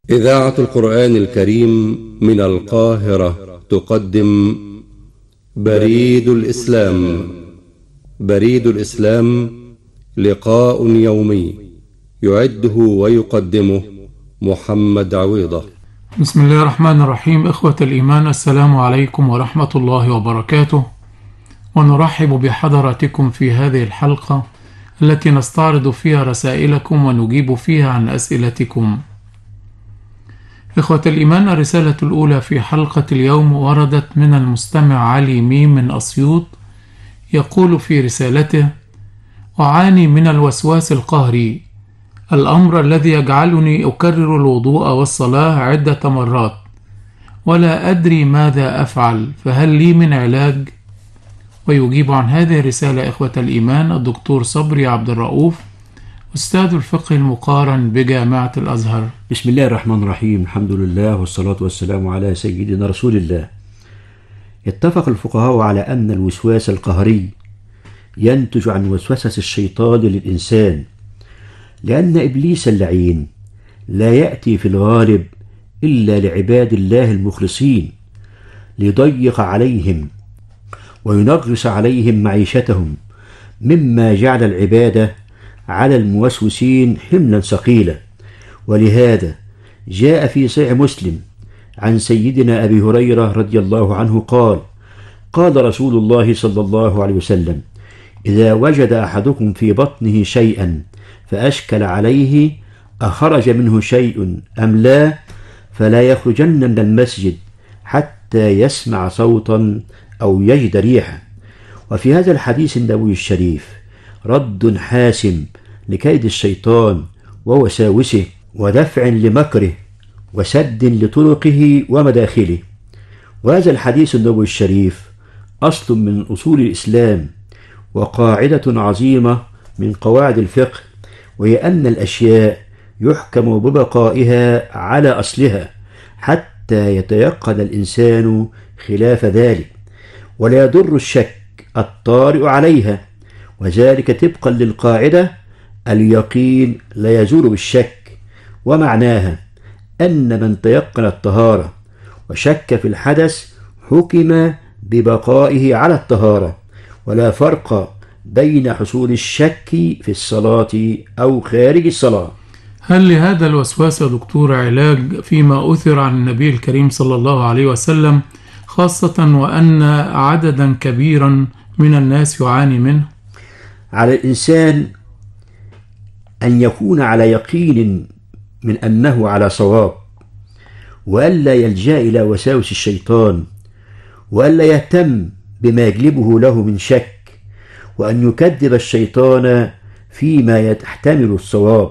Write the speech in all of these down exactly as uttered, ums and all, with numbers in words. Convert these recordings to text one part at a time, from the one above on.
إذاعة القرآن الكريم من القاهرة تقدم بريد الإسلام. بريد الإسلام لقاء يومي يعده ويقدمه محمد عويضة. بسم الله الرحمن الرحيم. إخوة الإيمان، السلام عليكم ورحمة الله وبركاته، ونرحب بحضراتكم في هذه الحلقة التي نستعرض فيها رسائلكم ونجيب فيها عن أسئلتكم. إخوة الإيمان، الرسالة الأولى في حلقة اليوم وردت من المستمع علي ميم من أسيوط، يقول في رسالته: أعاني من الوسواس القهري، الأمر الذي يجعلني أكرر الوضوء والصلاة عدة مرات ولا أدري ماذا أفعل، فهل لي من علاج؟ ويجيب عن هذه الرسالة إخوة الإيمان الدكتور صبري عبد الرؤوف، أستاذ الفقه المقارن بجامعة الأزهر. بسم الله الرحمن الرحيم، الحمد لله والصلاة والسلام على سيدنا رسول الله. اتفق الفقهاء على أن الوسواس القهري ينتج عن وسوسة الشيطان للإنسان، لأن إبليس اللعين لا يأتي في الغالب إلا لعباد الله المخلصين ليضيق عليهم وينغص عليهم معيشتهم، مما جعل العبادة على الموسوسين حملا ثقيلا. ولهذا جاء في صحيح مسلم عن سيدنا أبي هريرة رضي الله عنه قال: قال رسول الله صلى الله عليه وسلم: إذا وجد أحدكم في بطنه شيئا فأشكل عليه أخرج منه شيء أم لا، فلا يخرجن من المسجد حتى يسمع صوتا أو يجد ريحا. وفي هذا الحديث النبوي الشريف رد حاسم لكيد الشيطان ووساوسه، ودفع لمكره، وسد لطرقه ومداخله. وهذا الحديث النبوي الشريف أصل من أصول الإسلام وقاعدة عظيمة من قواعد الفقه، وهي أن الأشياء يحكم ببقائها على أصلها حتى يتيقن الإنسان خلاف ذلك، ولا يضر الشك الطارئ عليها، وذلك طبقا للقاعدة: اليقين لا يزول بالشك. ومعناها أن من تيقن الطهارة وشك في الحدث حكم ببقائه على الطهارة، ولا فرق بين حصول الشك في الصلاة أو خارج الصلاة. هل لهذا الوسواس يا دكتور علاج فيما أثر عن النبي الكريم صلى الله عليه وسلم، خاصة وأن عددا كبيرا من الناس يعاني منه؟ على الإنسان أن يكون على يقين من أنه على صواب، وألا يلجأ إلى وساوس الشيطان، وألا يهتم بما يجلبه له من شك، وأن يكذب الشيطان فيما يحتمل الصواب.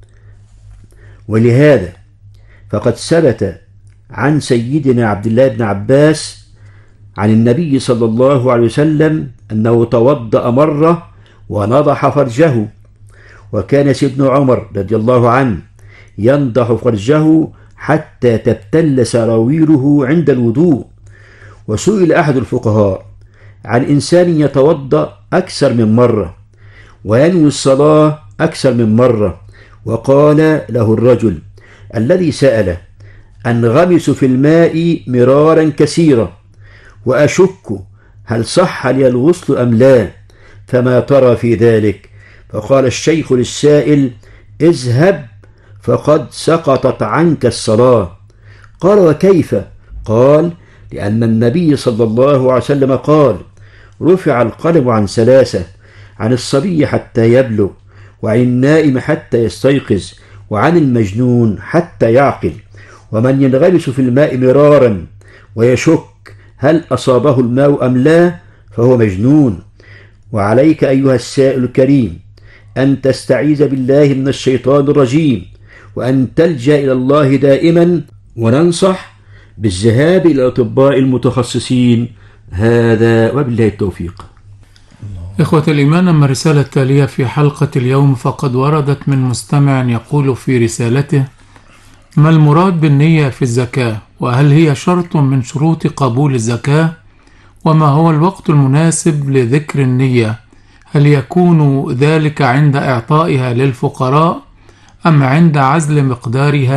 ولهذا فقد ثبت عن سيدنا عبد الله بن عباس عن النبي صلى الله عليه وسلم أنه توضأ مرة ونضح فرجه، وكان سيدنا عمر رضي الله عنه ينضح فرجه حتى تبتل سراويله عند الوضوء. وسئل أحد الفقهاء عن إنسان يتوضأ أكثر من مرة وينوي الصلاة أكثر من مرة، وقال له الرجل الذي سأله: أنغمس في الماء مرارا كثيرا وأشك هل صح لي الغسل أم لا، فما ترى في ذلك؟ فقال الشيخ للسائل: اذهب فقد سقطت عنك الصلاة. قال: وكيف؟ قال: لأن النبي صلى الله عليه وسلم قال: رفع القلم عن ثلاثة، عن الصبي حتى يبلغ، وعن النائم حتى يستيقظ، وعن المجنون حتى يعقل. ومن ينغمس في الماء مرارا ويشك هل أصابه الماء أم لا فهو مجنون. وعليك أيها السائل الكريم أن تستعيذ بالله من الشيطان الرجيم، وأن تلجأ إلى الله دائما، وننصح بالذهاب إلى الأطباء المتخصصين. هذا وبالله التوفيق. إخوة الإيمان، أما الرسالة التالية في حلقة اليوم فقد وردت من مستمع يقول في رسالته: ما المراد بالنية في الزكاة؟ وهل هي شرط من شروط قبول الزكاة؟ وما هو الوقت المناسب لذكر النية؟ هل يكون ذلك عند إعطائها للفقراء أم عند عزل مقدارها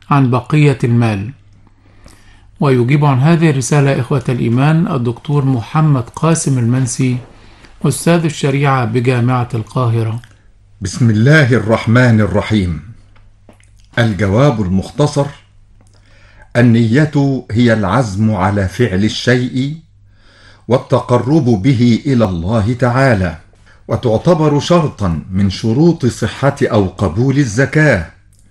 عن بقية المال. ويجيب عن هذه الرسالة إخوة الإيمان الدكتور محمد قاسم المنسي، أستاذ الشريعة بجامعة القاهرة. بسم الله الرحمن الرحيم. الجواب المختصر: النية هي العزم على فعل الشيء والتقرب به إلى الله تعالى، وتعتبر شرطا من شروط صحة أو قبول الزكاة،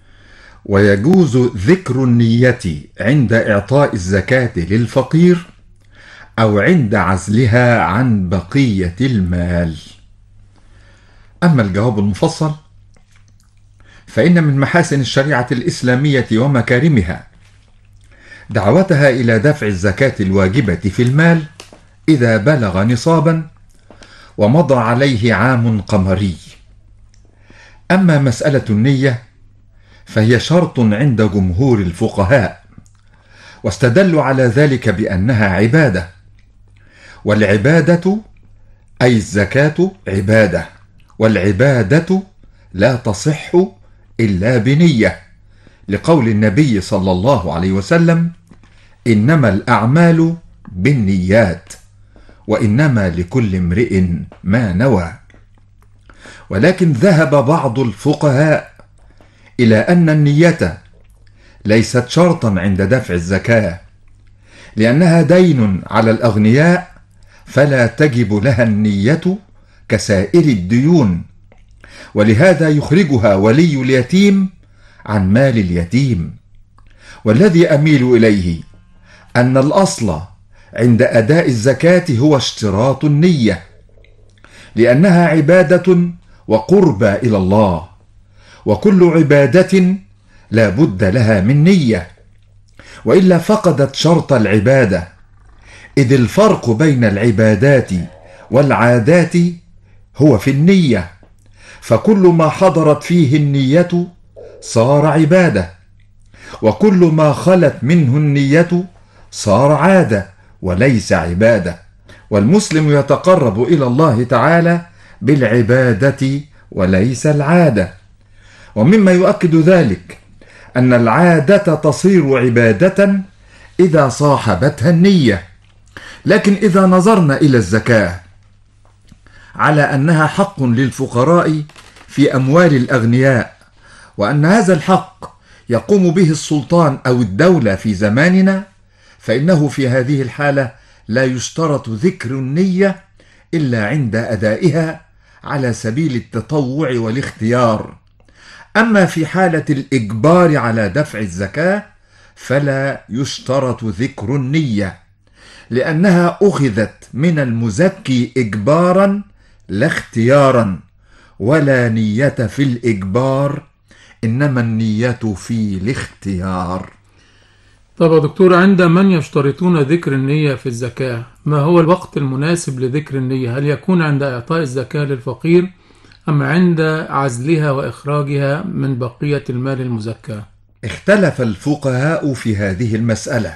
ويجوز ذكر النية عند إعطاء الزكاة للفقير أو عند عزلها عن بقية المال. أما الجواب المفصل فإن من محاسن الشريعة الإسلامية ومكارمها دعوتها إلى دفع الزكاة الواجبة في المال إذا بلغ نصابا ومضى عليه عام قمري. أما مسألة النية فهي شرط عند جمهور الفقهاء، واستدلوا على ذلك بأنها عبادة، والعبادة أي الزكاة عبادة، والعبادة لا تصح إلا بنية، لقول النبي صلى الله عليه وسلم: إنما الأعمال بالنيات وإنما لكل امرئ ما نوى. ولكن ذهب بعض الفقهاء إلى أن النية ليست شرطا عند دفع الزكاة، لأنها دين على الأغنياء فلا تجب لها النية كسائر الديون، ولهذا يخرجها ولي اليتيم عن مال اليتيم. والذي أميل إليه أن الأصل عند أداء الزكاة هو اشتراط النية، لأنها عبادة وقربى إلى الله، وكل عبادة لا بد لها من نية، وإلا فقدت شرط العبادة، إذ الفرق بين العبادات والعادات هو في النية، فكل ما حضرت فيه النية صار عبادة، وكل ما خلت منه النية صار عادة وليس عبادة. والمسلم يتقرب إلى الله تعالى بالعبادة وليس العادة. ومما يؤكد ذلك أن العادة تصير عبادة إذا صاحبتها النية. لكن إذا نظرنا إلى الزكاة على أنها حق للفقراء في أموال الأغنياء، وأن هذا الحق يقوم به السلطان أو الدولة في زماننا، فإنه في هذه الحالة لا يشترط ذكر النية إلا عند أدائها على سبيل التطوع والاختيار. أما في حالة الإجبار على دفع الزكاة فلا يشترط ذكر النية، لأنها أخذت من المزكي إجبارا لا اختيارا، ولا نية في الإجبار، إنما النية في الاختيار. طب يا دكتور، عند من يشترطون ذكر النية في الزكاة، ما هو الوقت المناسب لذكر النية؟ هل يكون عند إعطاء الزكاة للفقير أم عند عزلها وإخراجها من بقية المال المزكى؟ اختلف الفقهاء في هذه المسألة،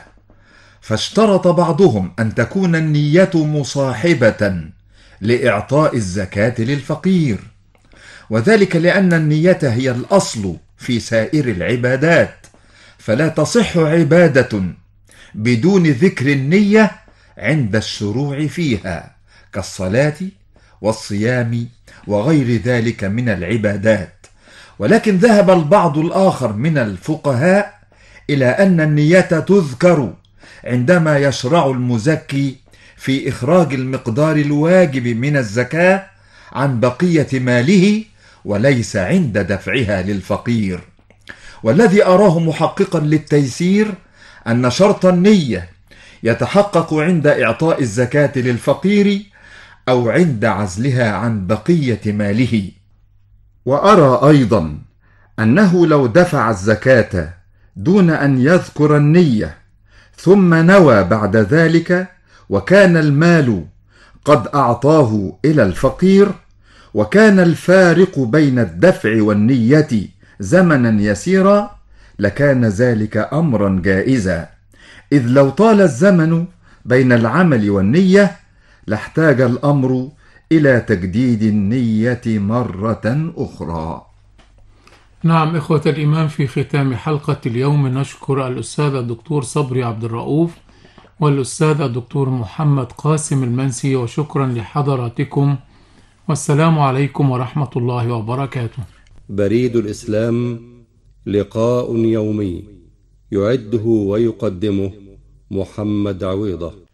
فاشترط بعضهم أن تكون النية مصاحبة لإعطاء الزكاة للفقير، وذلك لأن النية هي الأصل في سائر العبادات، فلا تصح عبادة بدون ذكر النية عند الشروع فيها، كالصلاة والصيام وغير ذلك من العبادات. ولكن ذهب البعض الآخر من الفقهاء إلى أن النية تذكر عندما يشرع المزكي في إخراج المقدار الواجب من الزكاة عن بقية ماله، وليس عند دفعها للفقير. والذي أراه محققا للتيسير أن شرط النية يتحقق عند إعطاء الزكاة للفقير أو عند عزلها عن بقية ماله. وأرى أيضا أنه لو دفع الزكاة دون أن يذكر النية ثم نوى بعد ذلك، وكان المال قد أعطاه إلى الفقير، وكان الفارق بين الدفع والنية زمنا يسيرا، لكان ذلك أمرا جائزا، إذ لو طال الزمن بين العمل والنية لاحتاج الأمر إلى تجديد النية مرة أخرى. نعم إخوة الإيمان، في ختام حلقة اليوم نشكر الأستاذ الدكتور صبري عبد الرؤوف والأستاذ الدكتور محمد قاسم المنسي، وشكرا لحضراتكم، والسلام عليكم ورحمة الله وبركاته. بريد الإسلام، لقاء يومي يعده ويقدمه محمد عويضة.